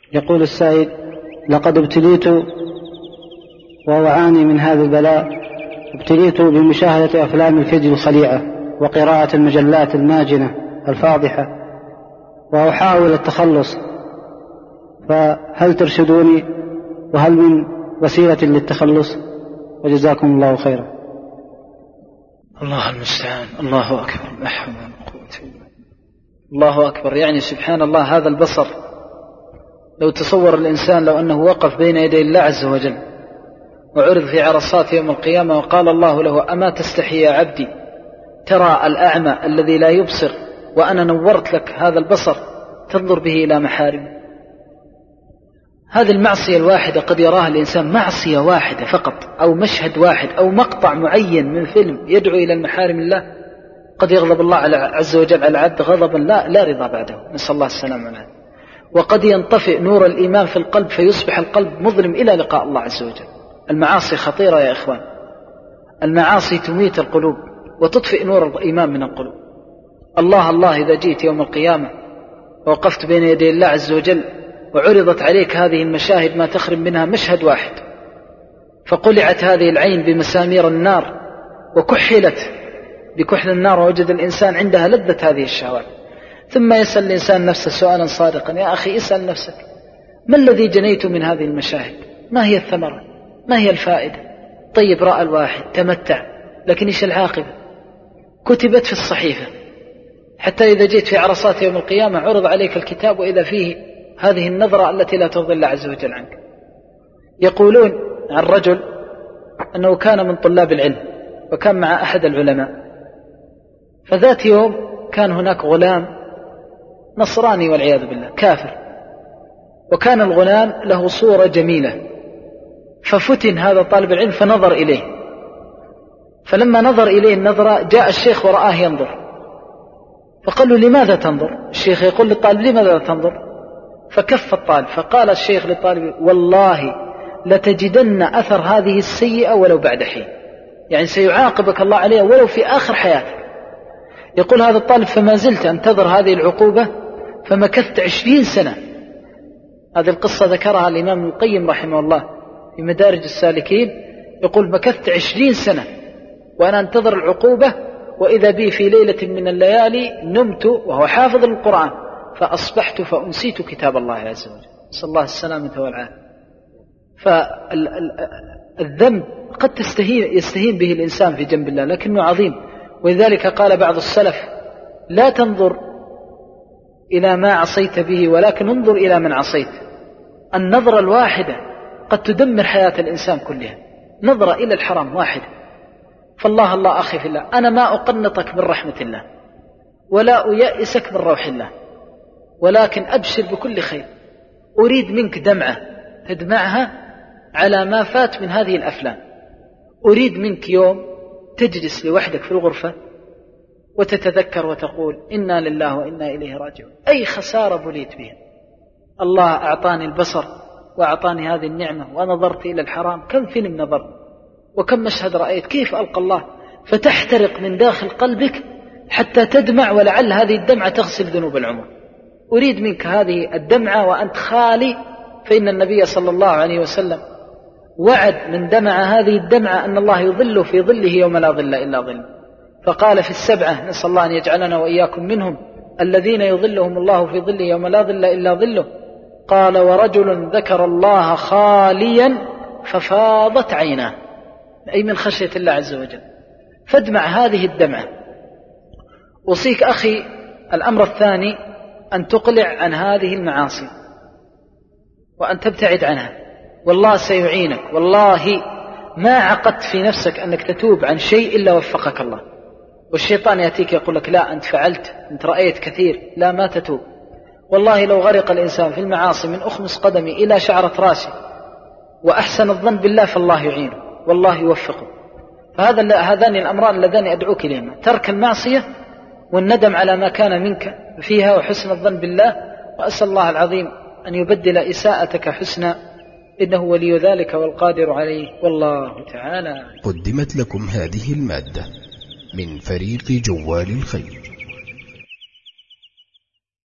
يقول السائل: لقد ابتليت وأعاني من هذا البلاء. ابتليت بمشاهدة أفلام الفيديو الخليعة وقراءة المجلات الماجنة الفاضحة، وأحاول التخلص، فهل ترشدوني؟ وهل من وسيلة للتخلص؟ وجزاكم الله خيرا. الله المستعان. الله أكبر. لا حول ولا قوة إلا بالله. الله أكبر. يعني سبحان الله، هذا البصر لو تصور الإنسان لو أنه وقف بين يدي الله عز وجل وعرض في عرصات يوم القيامة وقال الله له: أما تستحي يا عبدي ترى الأعمى الذي لا يبصر وأنا نورت لك هذا البصر تنظر به إلى محارم. هذه المعصية الواحدة قد يراها الإنسان، معصية واحدة فقط أو مشهد واحد أو مقطع معين من فيلم يدعو إلى المحارم الله، قد يغضب الله عز وجل على العبد غضبا لا رضا بعده، نسأل الله السلامة والعافية. وقد ينطفئ نور الإيمان في القلب فيصبح القلب مظلم إلى لقاء الله عز وجل. المعاصي خطيرة يا إخوان، المعاصي تميت القلوب وتطفئ نور الإيمان من القلوب. الله إذا جئت يوم القيامة ووقفت بين يدي الله عز وجل وعرضت عليك هذه المشاهد ما تخرم منها مشهد واحد، فقلعت هذه العين بمسامير النار وكحلت بكحل النار، ووجد الإنسان عندها لذة هذه الشهوات، ثم يسأل الإنسان نفسه سؤالا صادقا: يا أخي اسأل نفسك، ما الذي جنيت من هذه المشاهد؟ ما هي الثمرة؟ ما هي الفائدة؟ طيب، رأى الواحد تمتع، لكن إيش العاقبة؟ كتبت في الصحيفة، حتى إذا جئت في عرصات يوم القيامة عرض عليك الكتاب وإذا فيه هذه النظرة التي لا ترضي الله عز وجل عنك. يقولون عن رجل أنه كان من طلاب العلم وكان مع أحد العلماء، فذات يوم كان هناك غلام نصراني والعياذ بالله كافر، وكان الغلام له صورة جميلة، ففتن هذا طالب العلم فنظر إليه، فلما نظر إليه النظرة جاء الشيخ ورآه ينظر، فقال له: لماذا تنظر؟ الشيخ يقول للطالب: لماذا تنظر؟ فكف الطالب، فقال الشيخ للطالب: والله لتجدن أثر هذه السيئة ولو بعد حين، يعني سيعاقبك الله عليها ولو في آخر حياتك. يقول هذا الطالب: فما زلت أنتظر هذه العقوبة فمكثت 20 سنة. هذه القصة ذكرها الإمام ابن القيم رحمه الله في مدارج السالكين، يقول: مكثت 20 سنة وأنا أنتظر العقوبة، وإذا بي في ليلة من الليالي نمت وهو حافظ القرآن فأصبحت فأنسيت كتاب الله عز وجل، نسأل الله السلامة والعافية. فالذنب قد يستهين به الإنسان في جنب الله، لكنه عظيم، ولذلك قال بعض السلف: لا تنظر إلى ما عصيت به ولكن انظر إلى من عصيت. النظرة الواحدة قد تدمر حياة الإنسان كلها، نظرة إلى الحرام واحدة. فالله أخي في الله، أنا ما أقنطك من رحمة الله ولا أيأسك من روح الله، ولكن أبشر بكل خير. أريد منك دمعة تدمعها على ما فات من هذه الأفلام. أريد منك يوم تجلس لوحدك في الغرفة وتتذكر وتقول: إنا لله وإنا إليه راجعون. أي خسارة بليت بها. الله أعطاني البصر وأعطاني هذه النعمة ونظرت إلى الحرام، كم فيلم نظرت وكم مشهد رأيت، كيف ألقى الله؟ فتحترق من داخل قلبك حتى تدمع، ولعل هذه الدمعة تغسل ذنوب العمر. أريد منك هذه الدمعة وأنت خالي، فإن النبي صلى الله عليه وسلم وعد من دمع هذه الدمعة أن الله يظل في ظله يوم لا ظل إلا ظل، فقال في السبعة، نسأل الله أن يجعلنا وإياكم منهم، الذين يظلهم الله في ظله يوم لا ظل إلا ظله، قال: ورجل ذكر الله خاليا ففاضت عيناه، أي من خشية الله عز وجل. فادمع هذه الدمعة. أوصيك أخي الأمر الثاني أن تقلع عن هذه المعاصي وأن تبتعد عنها، والله سيعينك. والله ما عقدت في نفسك أنك تتوب عن شيء إلا وفقك الله، والشيطان يأتيك يقول لك: لا أنت فعلت، أنت رأيت كثير، لا ما تتوب. والله لو غرق الإنسان في المعاصي من أخمص قدمي إلى شعرة راسي وأحسن الظن بالله فالله يعينه والله يوفقه. هذان الأمران اللذان أدعوك إليهما: ترك المعصية والندم على ما كان منك فيها وحسن الظن بالله. وأسأل الله العظيم أن يبدل إساءتك حسنا، إنه ولي ذلك والقادر عليه، والله تعالى. قدمت لكم هذه المادة من فريق جوال الخير.